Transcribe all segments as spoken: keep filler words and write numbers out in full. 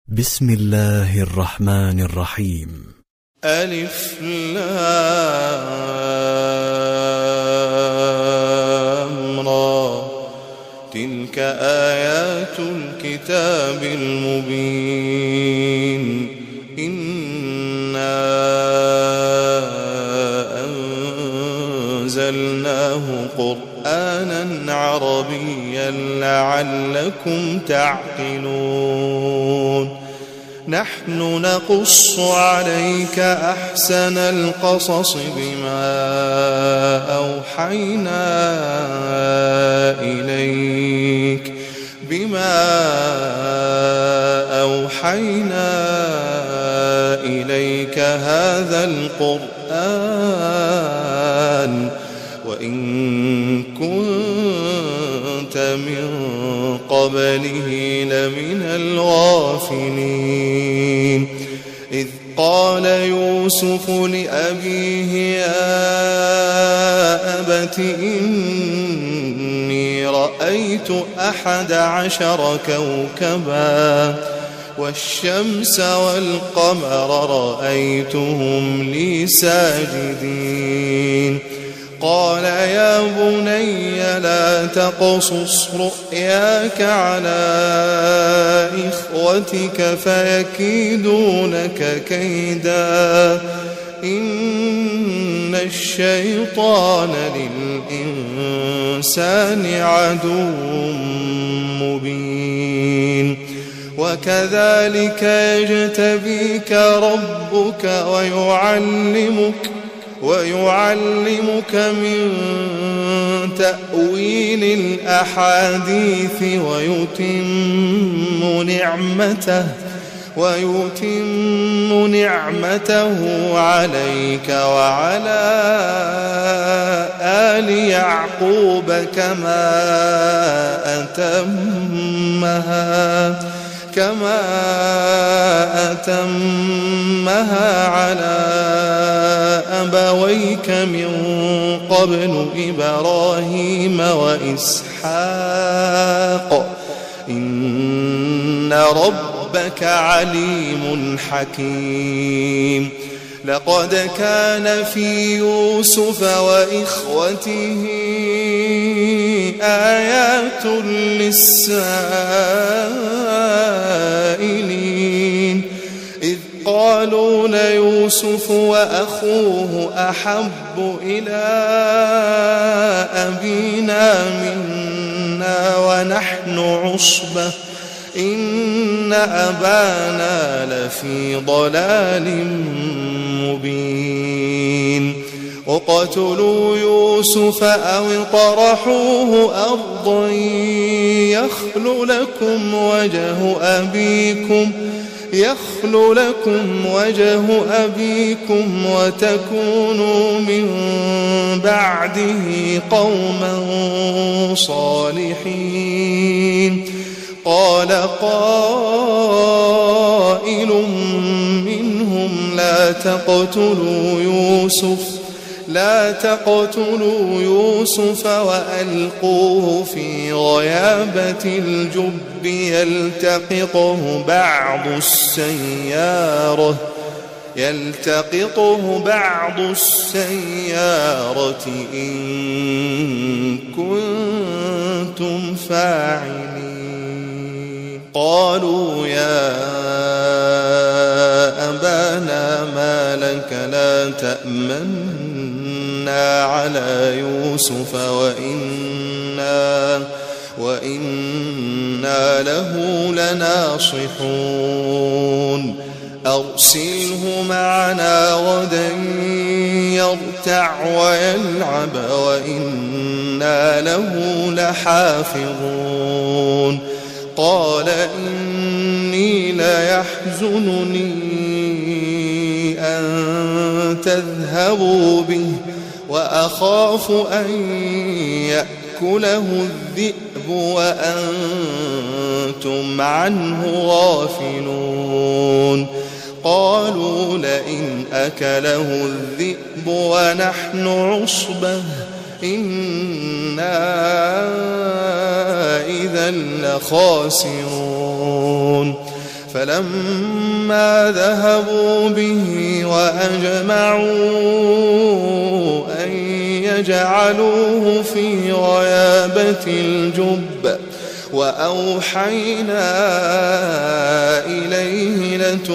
بسم الله الرحمن الرحيم. ألف لام را، تلك آيات الكتاب المبين. إنا أنزلناه قرآنا عربيا لعلكم تعقلون. نحن نقص عليك أحسن القصص بما أوحينا إليك بما أوحينا إليك هذا القرآن وإن كنت من قبله لمن الغافلين. إذ قال يوسف لأبيه يا أبت إني رأيت أحد عشر كوكبا والشمس والقمر رأيتهم لي ساجدين. قال يا بني لا تقصص رؤياك على إخوتك فيكيدونك كيدا إن الشيطان للإنسان عدو مبين. وكذلك يجتبيك ربك ويعلمك ويعلمك من تأويل الأحاديث ويتم نعمته ويتم نعمته عليك وعلى آل يعقوب كما أتمها كما أتمها على أبويك من قبل إبراهيم وإسحاق إن ربك عليم حكيم. لقد كان في يوسف وإخوته آيات للسائلين. إذ قالوا ليوسف وأخوه أحب إلى أبينا منا ونحن عصبة إن أبانا لفي ضلال مبين. اقتلوا يوسف أو اطرحوه أرضا يخل لكم وجه أبيكم يخل لكم وجه أبيكم وتكونوا من بعده قوما صالحين. قال قائل منهم لا تقتلوا يوسف لا تقتلوا يوسف وألقوه في غيابة الجب يلتقطه بعض السيارة يلتقطه بعض السيارة إن كنتم فاعلين. قالوا يا أبانا ما لك لا تأمنا على يوسف وإنا وإنا له لناصحون. أرسله معنا غدا يرتع ويلعب وإنا له لحافظون. قال إني ليحزنني أن تذهبوا به وأخاف أن يأكله الذئب وأنتم عنه غافلون. قالوا لئن أكله الذئب ونحن عصبة إنا إذا لخاسرون. فلما ذهبوا به وأجمعوا أن يجعلوه في غيابة الجب وأوحينا إليه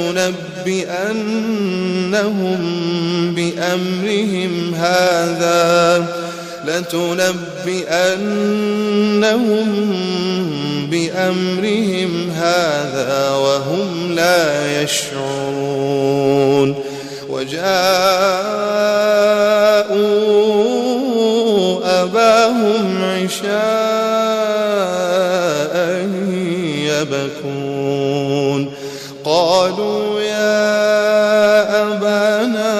لتنبئنهم بأمرهم هذا لتنبئنهم بأمرهم هذا وهم لا يشعرون. وجاءوا أباهم عشاء يبكون قالوا يا أبانا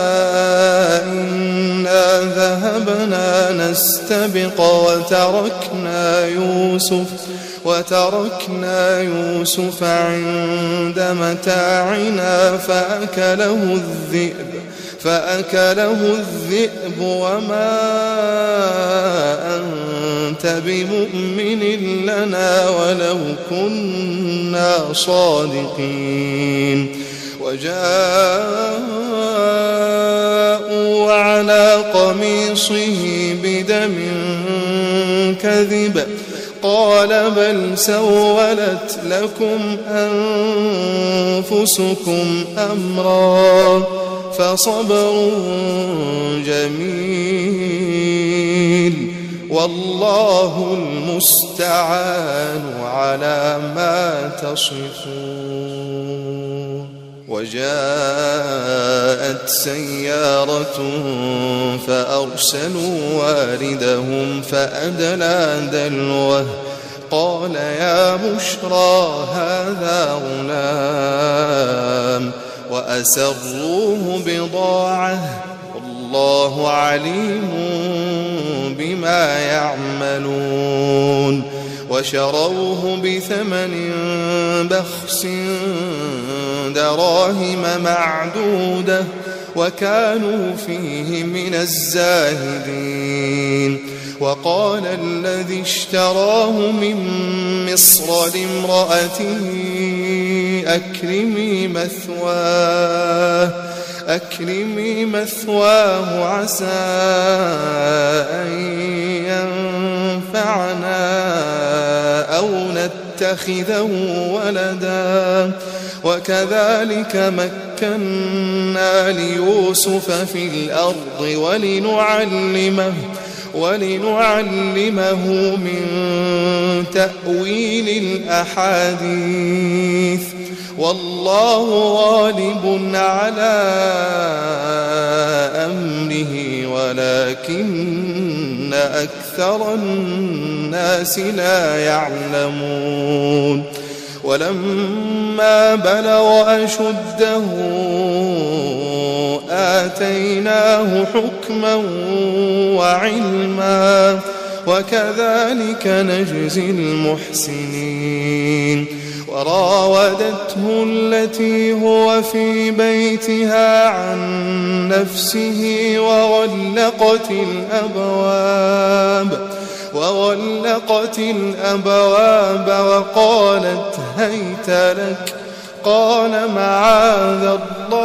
إنا ذهبنا نستبق وتركنا يوسف وتركنا يوسف عند متاعنا فأكله الذئب فأكله الذئب وما أنت بمؤمن لنا ولو كنا صادقين. وجاءوا على قميصه بدم كذب قال بل سولت لكم أنفسكم أمرا فصبر جميل والله المستعان على ما تصفون. وجاءت سيارة فأرسلوا واردهم فأدلى دلوه قال يا بشرى هذا غلام وأسروه بضاعة والله عليم بما يعملون. وشروه بثمن بخس دراهم معدودة وكانوا فيه من الزاهدين. وقال الذي اشتراه من مصر لامرأته أكرمي مثواه أكرمي مثواه عسى أن ينفعنا أو نتخذه ولدا وكذلك مكنا ليوسف في الأرض ولنعلمه ولنعلمه من تأويل الأحاديث والله غالب على أمره ولكن أكثر الناس لا يعلمون. ولما بلغ أشده آتيناه حكما وعلما وكذلك نجزي المحسنين. وراودته التي هو في بيتها عن نفسه وغلقت الأبواب وغلقت الأبواب وقالت هيت لك قال معاذ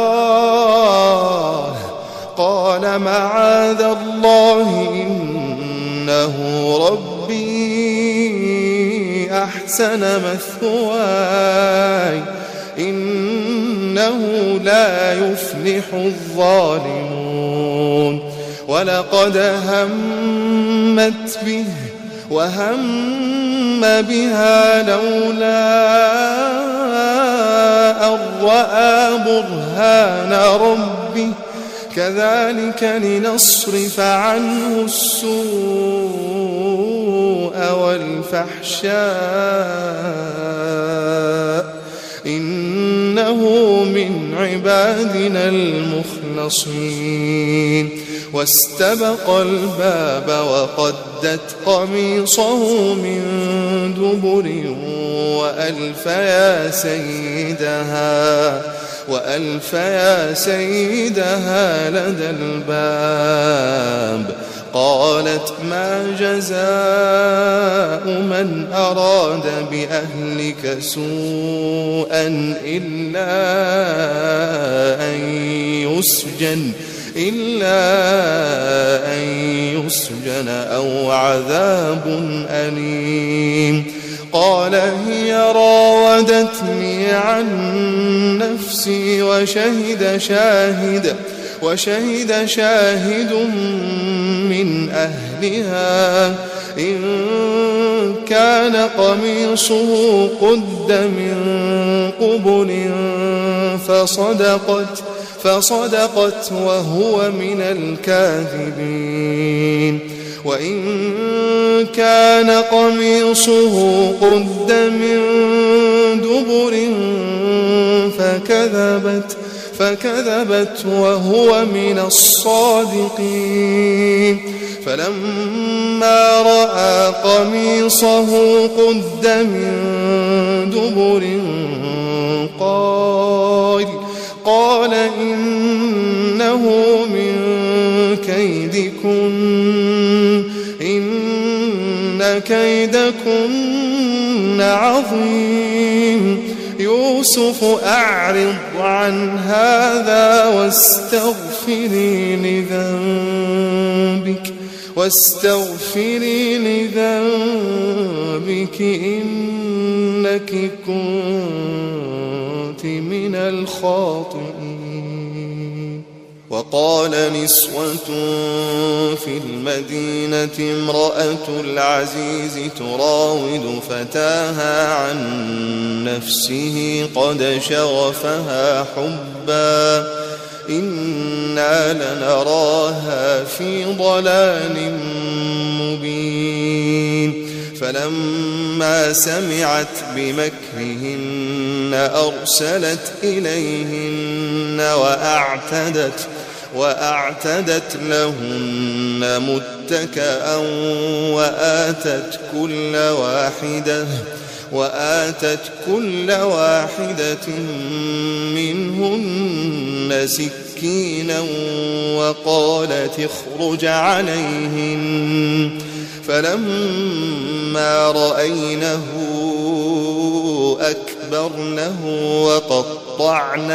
الله قال معاذ الله إنه ربي أحسن مثواي إنه لا يفلح الظالمون. ولقد همت به وهم بها لولا أن رأى برهان ربه كذلك لنصرف عنه السوء والفحشاء إنه من عبادنا المخلصين. واستبق الباب وقدت قميصه من دبر وألف يا سيدها وألف يا سيدها لدى الباب قالت ما جزاء من أراد بأهلك سوءا إلا أن يسجن إلا أن يسجن أو عذاب أليم قال هي راودتني عن نفسي وشهد شاهد وشهد شاهد من أهلها إن كان قميصه قد من قبل فصدقت فصدقت وهو من الكاذبين وإن كان قميصه قد من دبر فكذبت فكذبت وهو من الصادقين فلما رأى قميصه قد من دبر قال قال إنه من كيدكن إن كيدكن عظيم يوسف أعرض عن هذا واستغفري لذنبك واستغفري لذنبك إنك كنت من الخاطئين وقال نسوة في المدينة امرأة العزيز تراود فتاها عن نفسه قد شغفها حبا إنا لنراها في ضلال مبين فلما سمعت بمكرهن أرسلت إليهن وأعتدت وأعتدت لهن متكأ وآتت كل واحدة وآتت كل واحدة منهن سكينا وقالت اخرج عليهن فلما رأينه أكبرنه وقطعن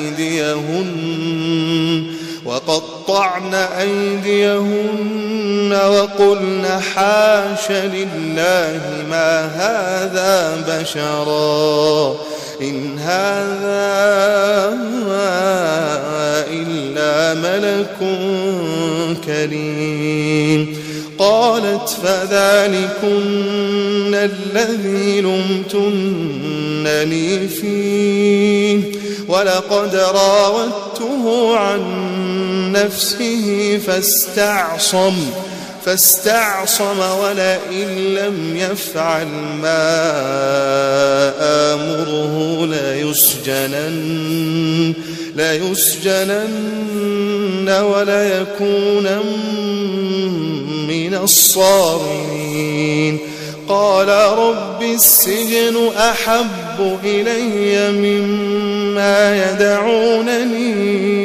أيديهن وقطعن أيديهن وقلن حاش لله ما هذا بشرا إن هذا إلا ملك كريم قالت فذلكن الذي لمتنني فيه ولقد راودته عن نفسه فاستعصم فاستعصم ولئن لم يفعل ما آمره ليسجنن ليسجنن وليكونن من الصاغرين قال رب السجن أحب إلي مما يدعونني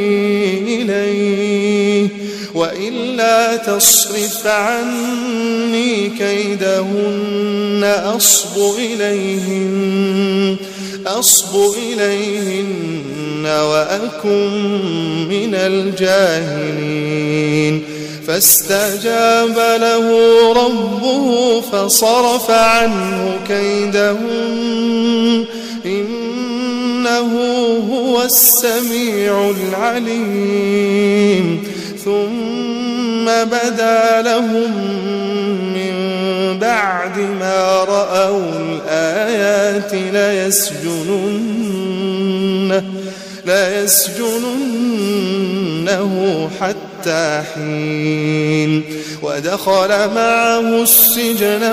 إليه وإلا تصرف عني كيدهن أصب إليهن أصب إليهن وأكن من الجاهلين فاستجاب له ربه فصرف عنه كيدهن إنه هو السميع العليم ثم بدا لهم من بعد ما رأوا الآيات ليسجننه ليسجننه حتى حين ودخل معه السجن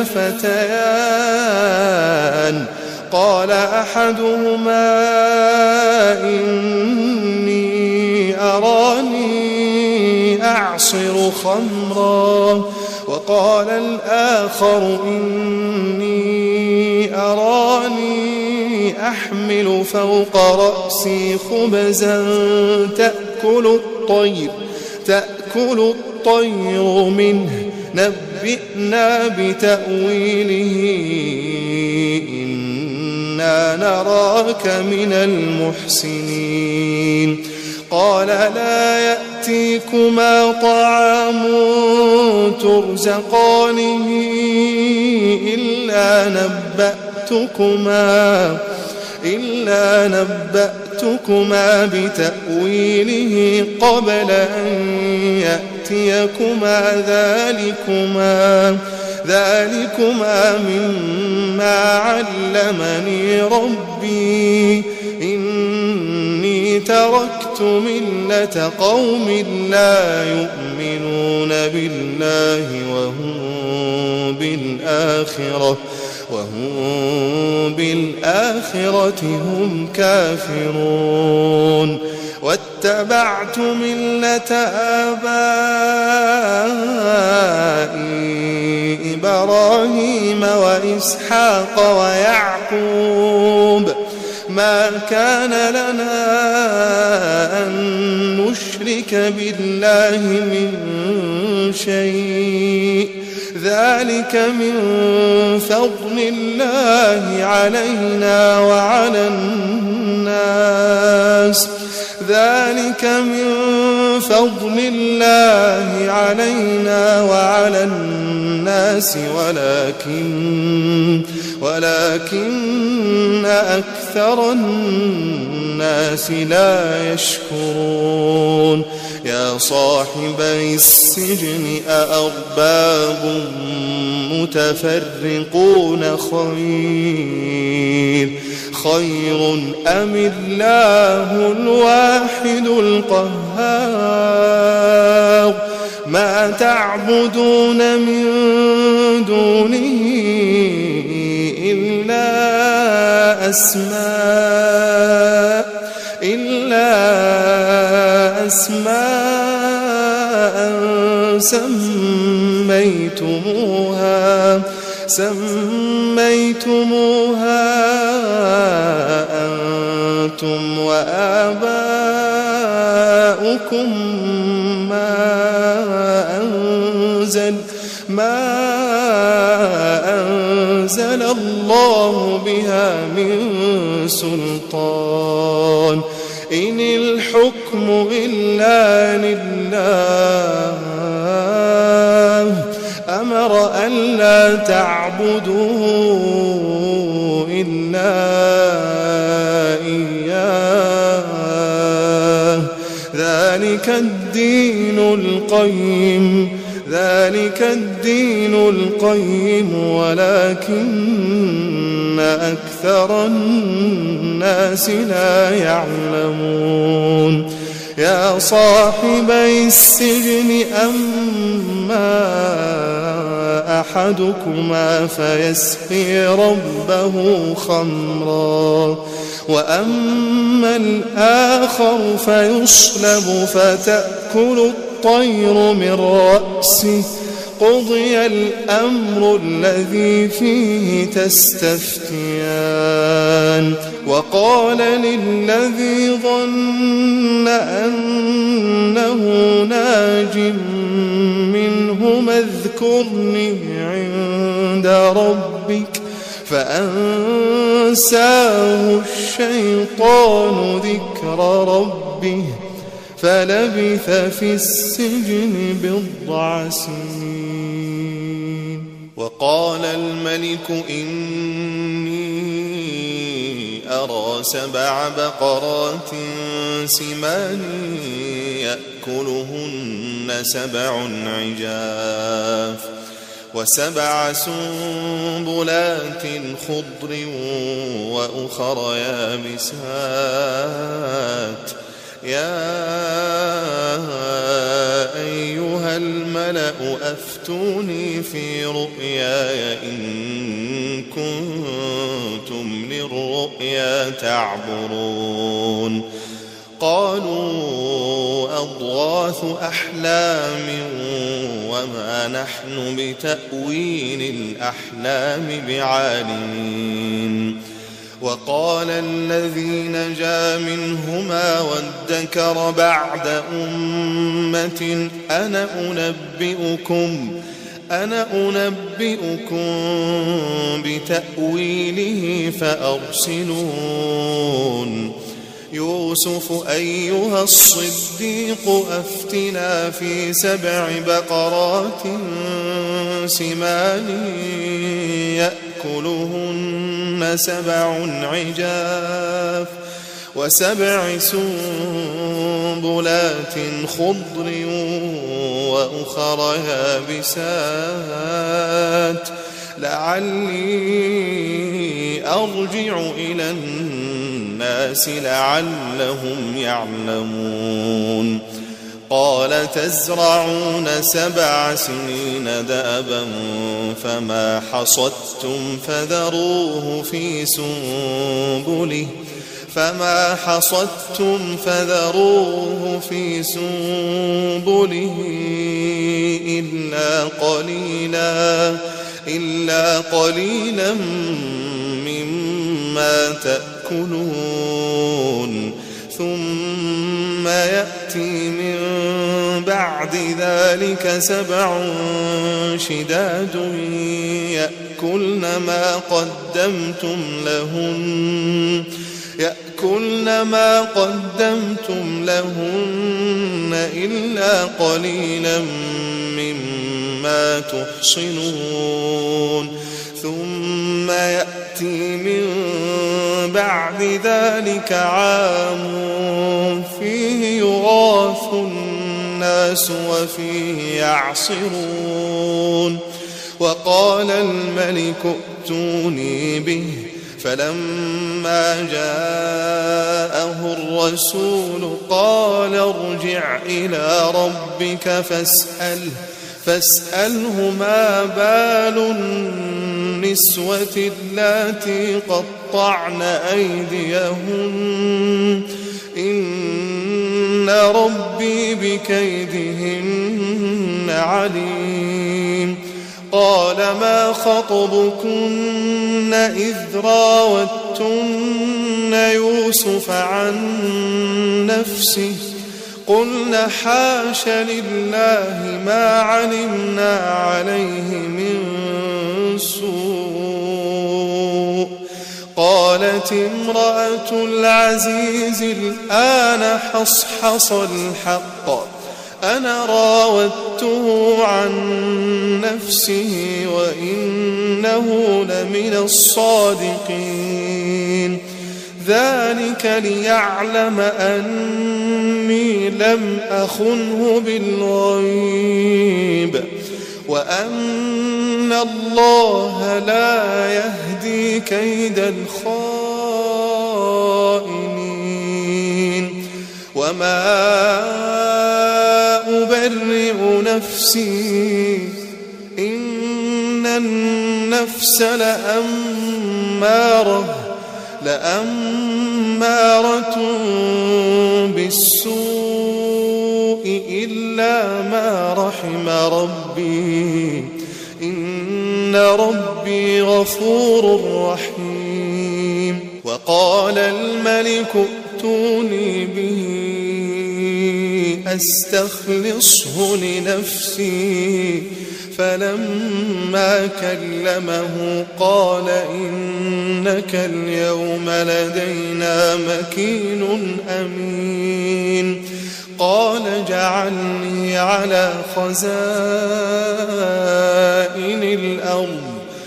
فتيان قال أحدهما إني أراني أعصر خمرا وقال الآخر إني أراني أحمل فوق رأسي خبزا تأكل الطير تأكل الطير منه نبئنا بتأويله إنا نراك من المحسنين قال لا يأتيكما طعام ترزقانه إلا نبأتكما إلا نبأتكما بتأويله قبل أن يأتيكما ذلكما ذلكما مما علمني ربي إني تركت ملة قوم لا يؤمنون بالله وهم بالآخرة وهم بالآخرة هم كافرون واتبعت ملة آبائي إبراهيم وإسحاق ويعقوب ما كان لنا أن نشرك بالله من شيء ذلك من فضل الله علينا وعلى الناس ذلك من فضل الله علينا وعلى الناس ولكن ولكن أكثر الناس لا يشكرون يا صاحبي السجن أأرباب متفرقون خير خير أم الله الواحد القهار ما تعبدون من دونه إلا أسماء إلا أسماء سميتموها سميتموها أنتم وآباؤكم ما أنزل ما أنزل الله بها من سلطان إن الحكم إلا لله أمر ألا تعبدوا إلا إياه ذلك الدين القيم ذلك الدين القيم ولكن أكثر الناس لا يعلمون يا صاحبي السجن أما أحدكما فيسقي ربه خمرا وأما الآخر فيصلب فتأكل الطير من رأسه قضي الأمر الذي فيه تستفتيان وقال للذي ظن أنه ناج منهما اذكرني عند ربك فأنساه الشيطان ذكر ربه فلبث في السجن بضع سنين وقال الملك إني أرى سبع بقرات سمان يأكلهن سبع عجاف وسبع سنبلات خضر وأخر يابسات يا أيها الملأ أفتوني في رؤياي إن كنتم للرؤيا تعبرون قالوا أضغاث أحلام وما نحن بتأويل الأحلام بعالمين وقال الذي نجا منهما وادكر بعد أمة أنا أنبئكم أنا أنبئكم بتأويله فأرسلون يوسف أيها الصديق أفتنا في سبع بقرات سمان يأكلهن سبع عجاف وسبع سنبلات خضر وأخر يابسات لعلي أرجع إلى الناس لعلهم يعلمون قال تزرعون سبع سنين دأبا فما حصدتم فذروه في سنبله فما حصدتم فذروه في سنبله إلا قليلا إلا قليلا مما تأكلون ثم يأتي من بعد ذلك سبع شداد يأكلن ما قدمتم لهن يأكلن ما قدمتم لهن إلا قليلا مما تحصنون ثم يأتي من بعد ذلك عام فيه يغاث الناس وفيه يعصرون وقال الملك ائتوني به فلما جاءه الرسول قال ارجع إلى ربك فاسأله فاسأله ما بال النسوة اللاتي قطعن أيديهن إن ربي بكيدهن عليم قال ما خطبكن إذ راوتن يوسف عن نفسه قلنا حاش لله ما علمنا عليه من سوء قالت امرأة العزيز الآن حصحص الحق أنا راودته عن نفسه وإنه لمن الصادقين ذلك ليعلم أني لم أخنه بالغيب وأن الله لا يهدي كيد الخائنين وما أبرئ نفسي إن النفس لأمارة لأمارة بالسوء إلا ما رحم ربي إن ربي غفور رحيم وقال الملك ائتوني به أستخلصه لنفسي فلما كلمه قال إنك اليوم لدينا مكين أمين قال اجعلني على خزائن الأرض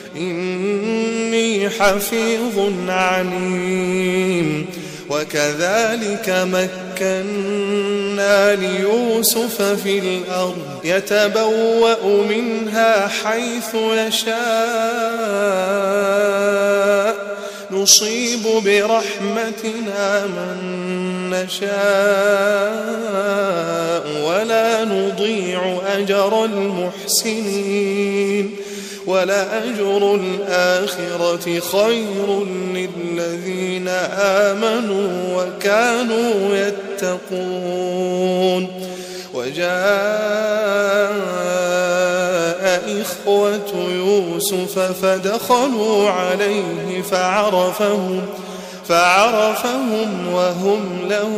إني حفيظ عليم وكذلك مكنا ليوسف في الأرض يتبوأ منها حيث يشاء نصيب برحمتنا من نشاء ولا نضيع أجر المحسنين ولأجر الآخرة خير للذين آمنوا وكانوا يتقون وجاء إخوة يوسف فدخلوا عليه فعرفهم فعرفهم وهم له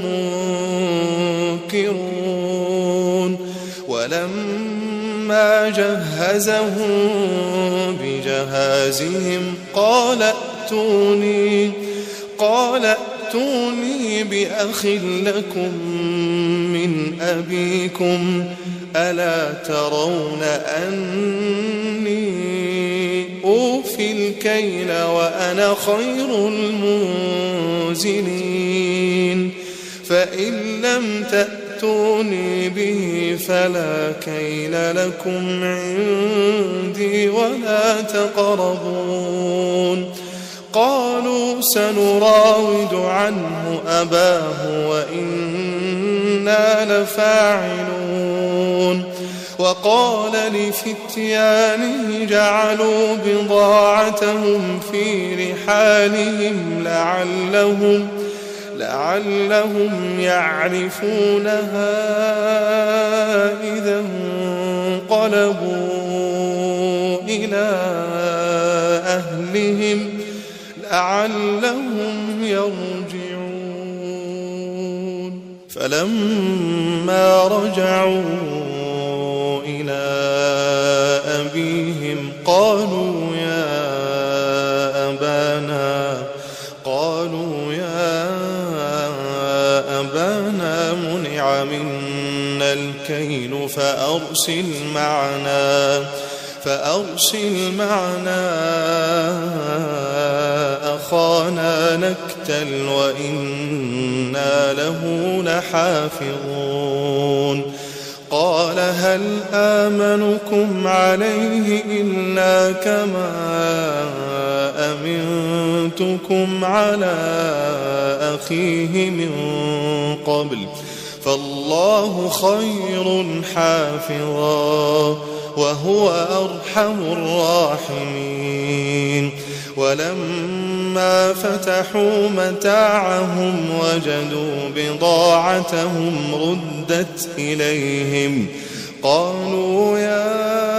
منكرون ولما جهزهم بجهازهم قال ائتوني قال ائتوني بأخ لكم من أبيكم ألا ترون أني أوفي الكيل وأنا خير المنزلين فإن لم تأتوني به فلا كيل لكم عندي ولا تقربون قالوا سنراود عنه أباه وإنا لفاعلون وقال لفتيانه جعلوا بضاعتهم في رحالهم لعلهم لعلهم يعرفونها إذا انقلبوا إلى أهلهم لعلهم يرجعون فلما رجعوا إلى أبيهم قالوا يا أبانا قالوا يا أبانا منع منا الكيل فأرسل معنا فأرسل معنا أخانا نكتل وإنا له لحافظون قال هل آمنكم عليه إلا كما أمنتكم على أخيه من قبل فالله خير حافظا وهو أرحم الراحمين ولما فتحوا متاعهم وجدوا بضاعتهم ردت إليهم قالوا يا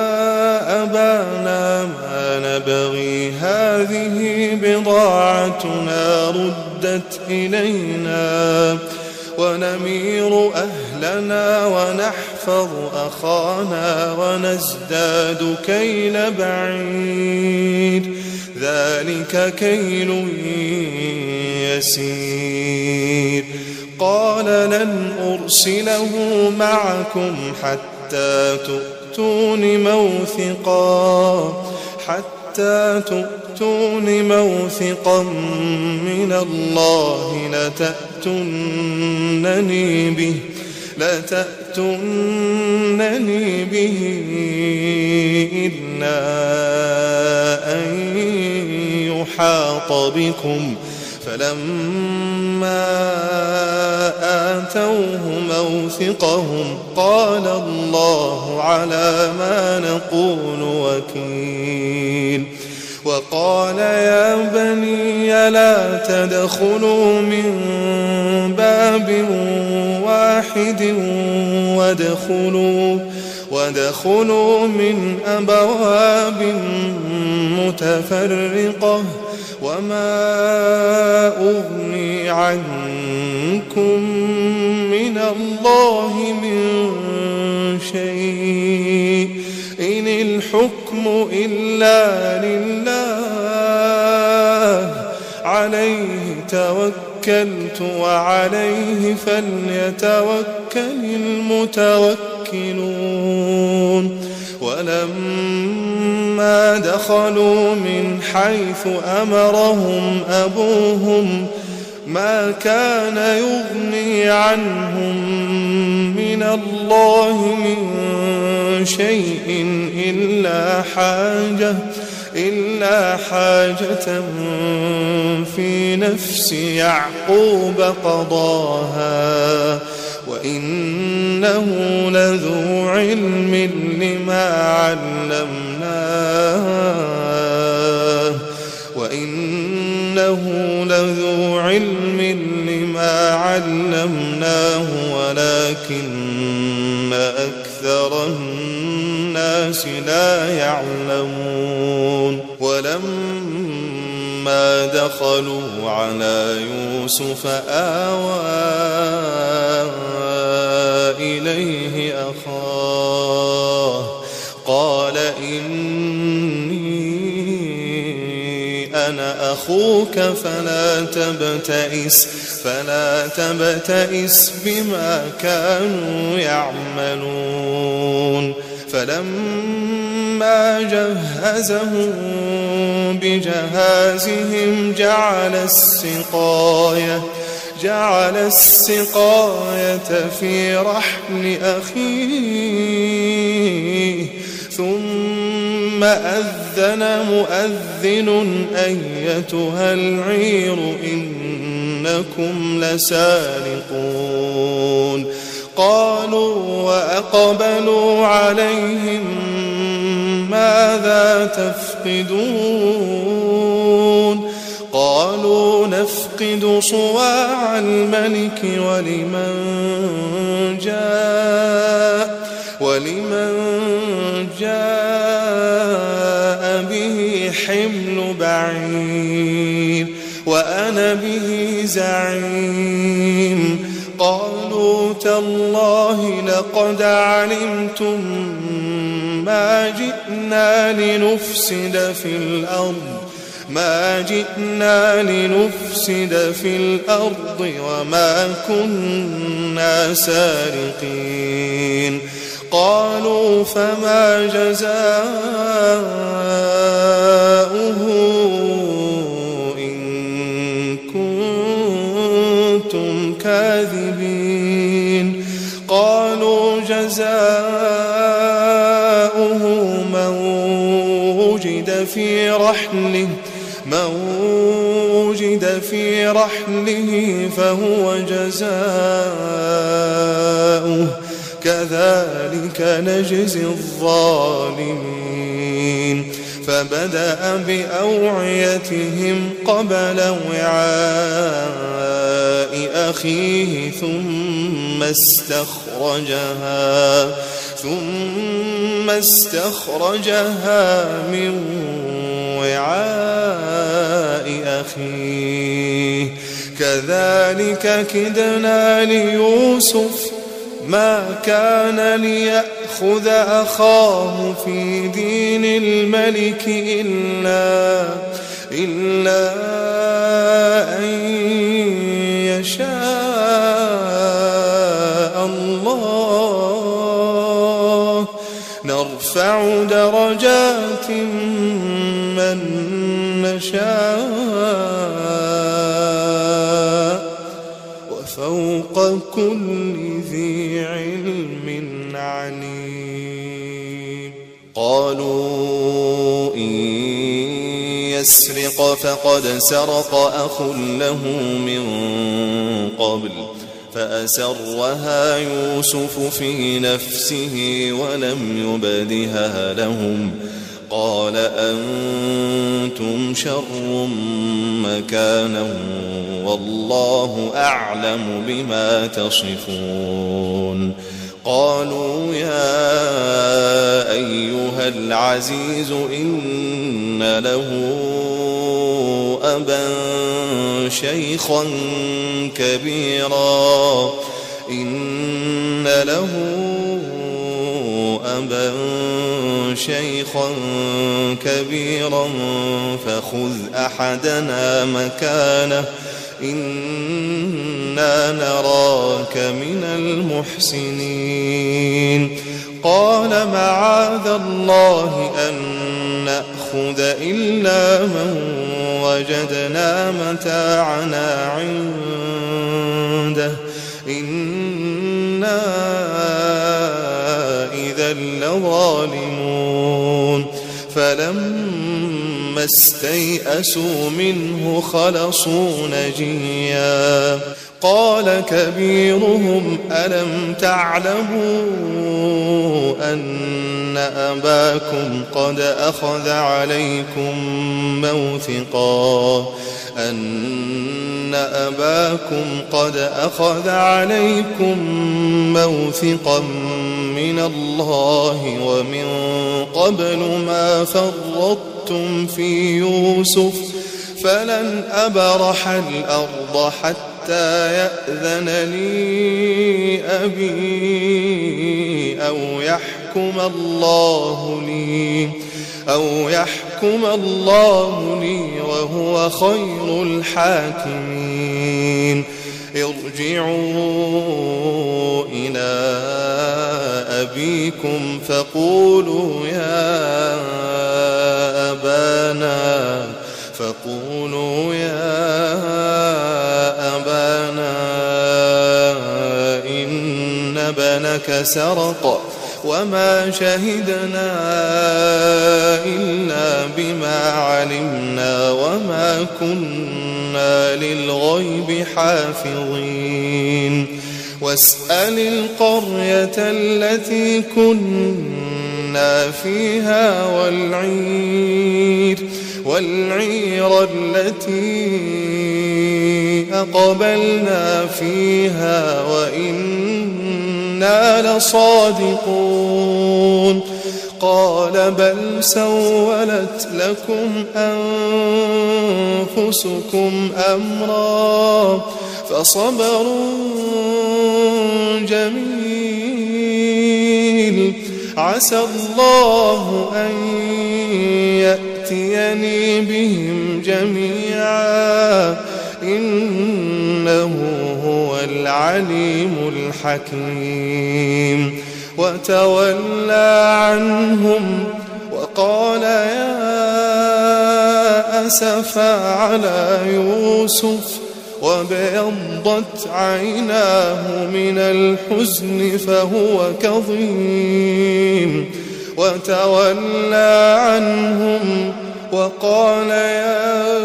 أبانا ما نبغي هذه بضاعتنا ردت إلينا ونمير أهلنا ونحفظ أخانا ونزداد كيل بعيد ذلك كيل يسير قال لن أرسله معكم حتى تؤتون موثقا حتى تؤتون موثقا من الله لتأتونني به لتأتونني به إلا أن يحاط بكم فلما آتوه موثقهم قال الله على ما نقول وكيل وقال يا بني لا تدخلوا من باب واحد وادخلوا وادخلوا من أبواب متفرقة وما أغني عنكم من الله من شيء إن الحكم إلا لله عليه توكلت وعليه فليتوكل المتوكلون ولما دخلوا من حيث أمرهم أبوهم ما كان يغني عنهم من الله من شيء إلا حاجة إلا حاجة في نفس يعقوب قضاها وإنه لذو علم لما علمناه وإنه لذو علم لما علمناه ولكن أكثر الناس لا يعلمون ولما فلما دخلوا على يوسف آوى إليه أخاه قال إني أنا أخوك فلا تبتئس فلا تبتئس بما كانوا يعملون فلما جهزهم بجهازهم جعل السقاية جعل السقاية في رحل أخيه ثم أذن مؤذن أيتها العير إنكم لسارقون قالوا وأقبلوا عليهم ماذا تفقدون قالوا نفقد صواع الملك ولمن جاء ولمن جاء به حمل بعير وأنا به زعيم قالوا تالله لقد علمتم ما جئنا لنفسد في الأرض ما جئنا لنفسد في الأرض وما كنا سارقين قالوا فما جزاؤه إن كنتم كاذبين قالوا جزاؤه من وجد في رحله من وجد في رحله فهو جزاؤه كذلك نجزي الظالمين فبدأ بأوعيتهم قبل وعاء أخيه ثم استخرجها ثم استخرجها من وعاء أخيه كذلك كدنا ليوسف ما كان ليأخذ أخاه في دين الملك إلا إلا أن يشاء الله نرفع درجات من نشاء وفوق كل ذي علم عليم قالوا إن يسرق فقد سرق أخ له من قبل فأسرها يوسف في نفسه ولم يبدها لهم قال أنتم شر مكانا والله أعلم بما تصفون قالوا يا أيها العزيز إن له أبا شيخا كبيرا إن له أبا شيخا كبيرا فخذ أحدنا مكانه إنا نراك من المحسنين قال معاذ الله أن نأخذ إلا من وجدنا متاعنا عنده إنا إذا لظالمون فلما استيئسوا منه خلصوا نجيا قال كبيرهم ألم تعلموا أن أباكم قد أخذ عليكم موثقا أن أباكم قد أخذ عليكم موثقا من الله ومن قبل ما فرطتم في يوسف فلن أبرح الأرض حتى يأذن لي أبي أو يحكم الله لي أو يحكم الله لي وهو خير الحاكمين. ارجعوا إلى أبيكم فقولوا يا أبانا فقولوا يا أبانا إن ابنك سرق وما شهدنا إلا بما علمنا وما كنا للغيب حافظين. واسأل القرية التي كنا فيها والعير والعير التي أقبلنا فيها وإنا لصادقون. قال بل سولت لكم أنفسكم أمرا فصبر جميل عسى الله أن يأتيني بهم جميعا إنه هو العليم الحكيم. وتولى عنهم وقال يا أسفا على يوسف وابيضت عيناه من الحزن فهو كظيم. وتولى عنهم وقال يا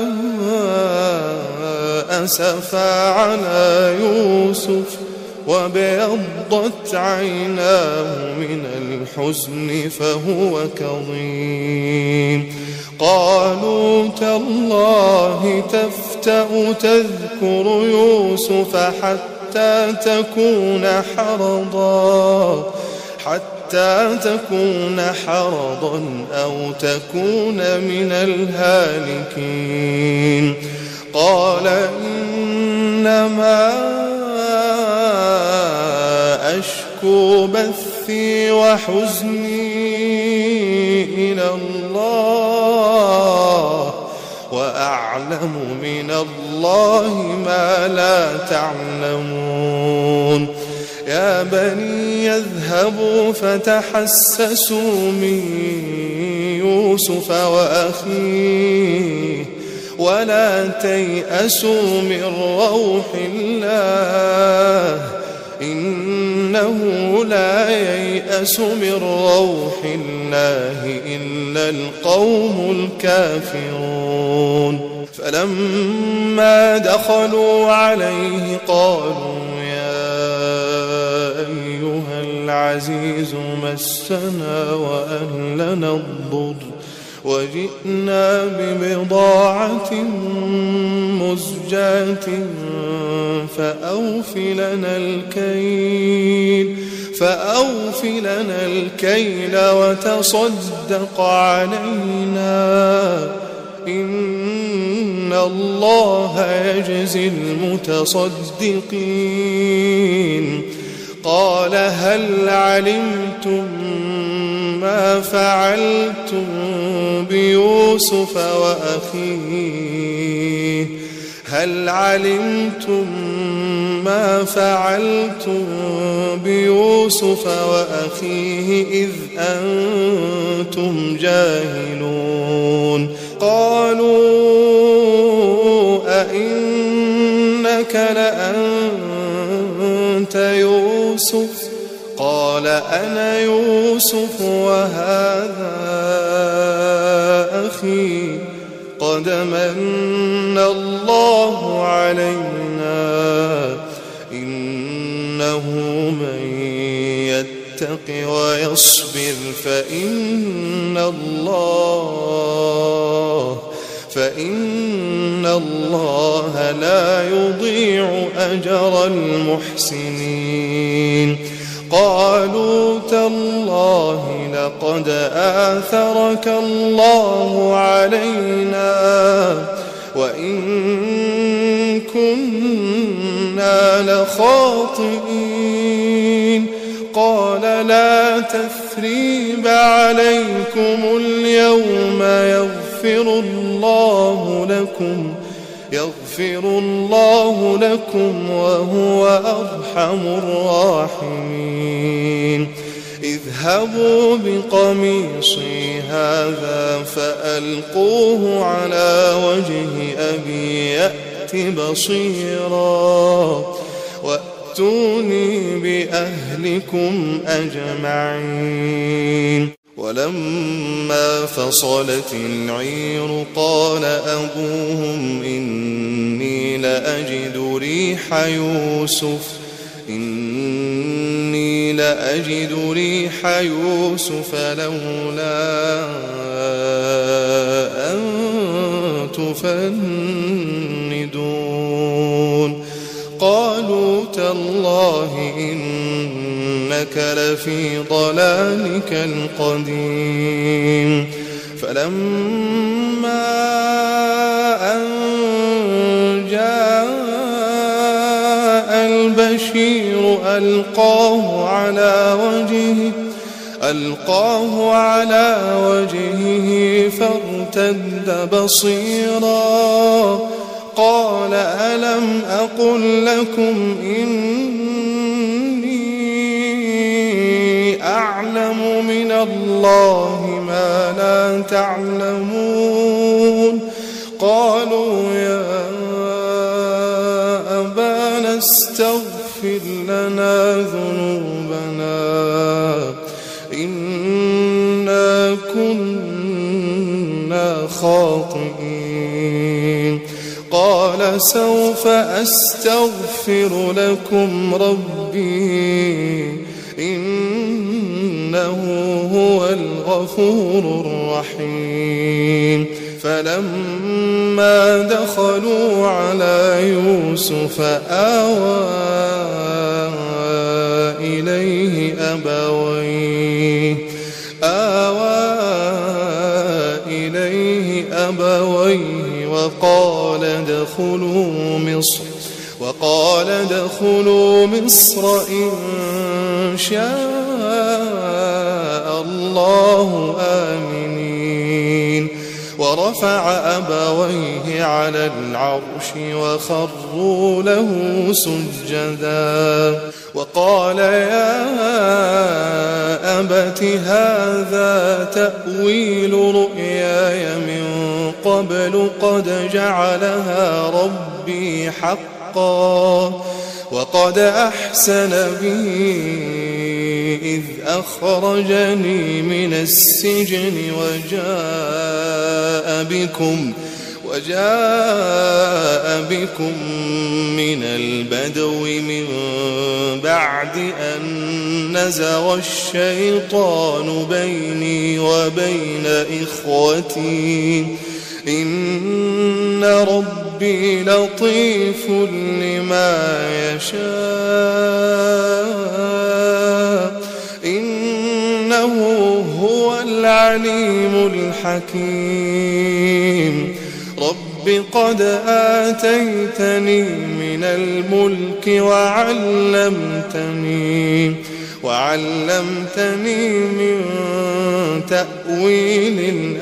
أسفا على يوسف وابيضت عيناه من الحزن فهو كظيم. قالوا تالله تفتأ تذكر يوسف حتى تكون حرضا حتى تكون حرضا أو تكون من الهالكين. قال إنما أشكو بثي وحزني إلى الله وأعلم من الله ما لا تعلمون. يا بني يذهبوا فتحسسوا من يوسف وأخيه ولا تيأسوا من روح الله إنه لا ييأس من روح الله إلا القوم الكافرون. فلما دخلوا عليه قالوا يا أيها العزيز مسنا وأهلنا الضر وجئنا ببضاعة مزجاة فأوف لنا الكيل فأوف لنا الكيل وتصدق علينا إن الله يجزي المتصدقين. قال هل علمتم ما فعلتم بيوسف وأخيه هل علمتم ما فعلتم بيوسف وأخيه إذ أنتم جاهلون. قالوا أئنك لأنت يوسف قال أنا يوسف وهذا أخي قد من الله علينا إنه من يتق ويصبر فإن الله فإن الله لا يضيع أجر المحسنين. قالوا تالله لقد آثرك الله علينا وإن كنا لخاطئين قال لا تثريب عليكم اليوم يغفر الله لكم يغفر الله لكم وهو أرحم الراحمين اذهبوا بقميصي هذا فألقوه على وجه أبي يأت بصيرا وأتوني بأهلكم أجمعين ولما فصلت العير قال أبوهم إني لأجد ريح يوسف إني لأجد ريح يوسف لولا أن تفندون قالوا تالله إنك لفي ضلالك القديم فلما أن جاء البشير ألقاه على وجهه ألقاه على وجهه فارتد بصيرا قال ألم أقل لكم إني أعلم من الله ما لا تعلمون قالوا يا أبانا استغفر لنا ذنوبنا إنا كنا خاطئين قال سوف أستغفر لكم ربي إنه هو الغفور الرحيم فلما دخلوا على يوسف آوى إليه أبويه آوى إليه أبويه وقال ادخلوا مصر وقال ادخلوا مصر إن شاء الله آمنين ورفع أبويه على العرش وخروا له سجدا وقال يا أبت هذا تأويل رؤياي من قبل قد جعلها ربي حقا وقد أحسن بي إذ أخرجني من السجن وجاء بكم وجاء بكم من البدو من بعد أن نزغ الشيطان بيني وبين إخوتي إن ربي لطيف لما يشاء إنه هو العليم الحكيم رب قد آتيتني من الملك وعلمتني وعلمتني من تأويل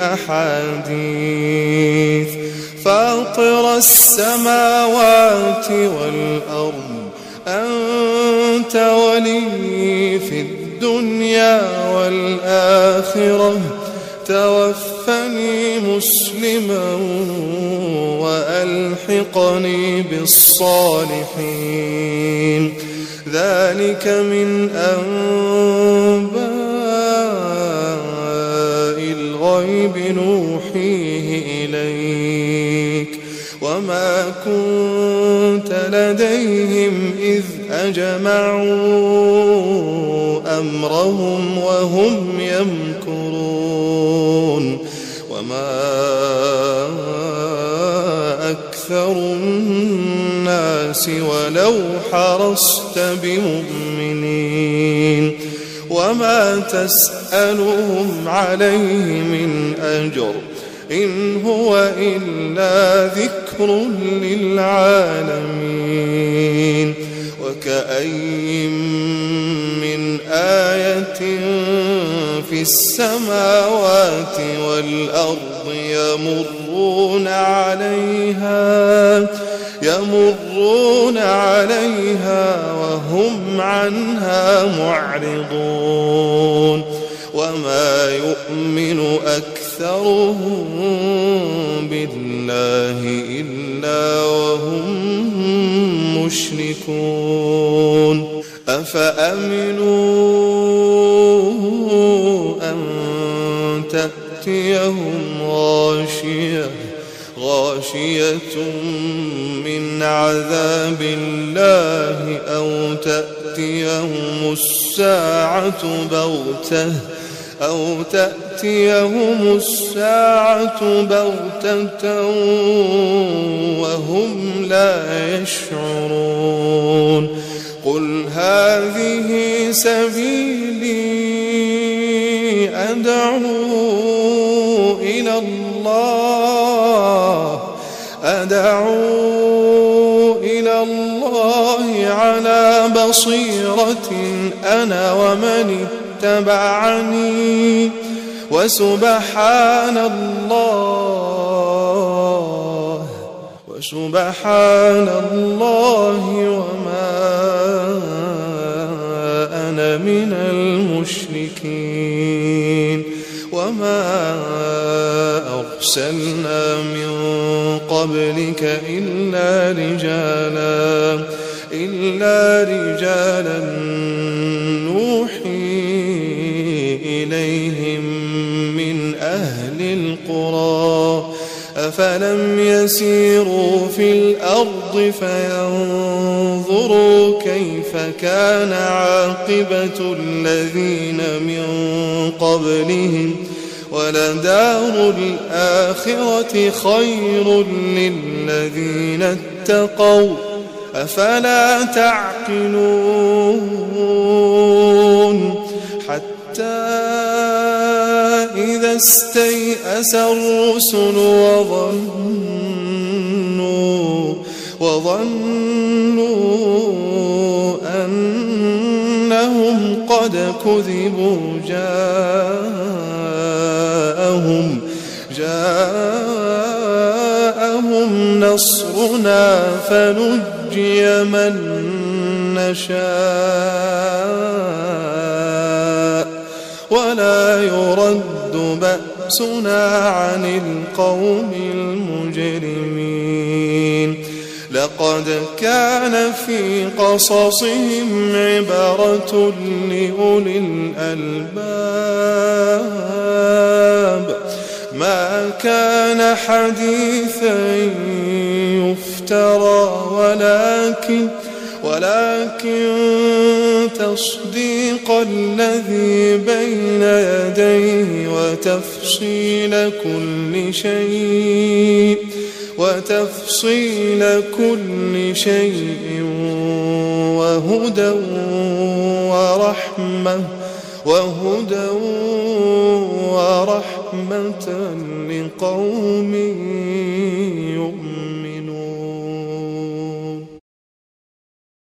الأحاديث فاطر السماوات والأرض أنت ولي في الدنيا والآخرة توفني مسلما وألحقني بالصالحين ذلك من أنباء الغيب نوحيه إليك وما كنت لديهم إذ أجمعوا أمرهم وهم يمكرون وما أكثر الناس ولو حرصت بمؤمنين وما تسألهم عليه من أجر إن هو إلا ذكر للعالمين وكأين من آية في السماوات والأرض يمرون عليها يمرون عليها وهم عنها معرضون وما يؤمن أكثرهم بالله إلا وهم مشركون أفأمنوا أن تأتيهم غاشية غاشية من عذاب الله أو تأتيهم الساعة بغتة أو تأتيهم الساعة بغتة وهم لا يشعرون قل هذه سبيلي أدعو إلى الله أدعو إلى الله على بصيرة أنا ومن اتبعني وسبحان الله وسبحان الله وما أنا من المشركين وما أرسلنا من قبلك إلا رجالا إلا رجالا نوحي إليهم من أهل القرى أفلم يسيروا في الأرض فينظروا كيف كان عاقبة الذين من قبلهم ولدار الآخرة خير للذين اتقوا أفلا تعقلون حتى إذا استيأس الرسل وظنوا وظنوا أنهم قد كذبوا جاءهم جاءهم نصرنا فنجي من نشاء ولا يرد بأسنا عن القوم المجرمين لقد كان في قصصهم عبرة لأولي الألباب ما كان حديثا يفترى ولكن ولكن تصديق الذي بين يديه وتفصيل كل شيء وتفصيل كل شيء وهدى ورحمة وهدى ورحمة لقوم يؤمنون.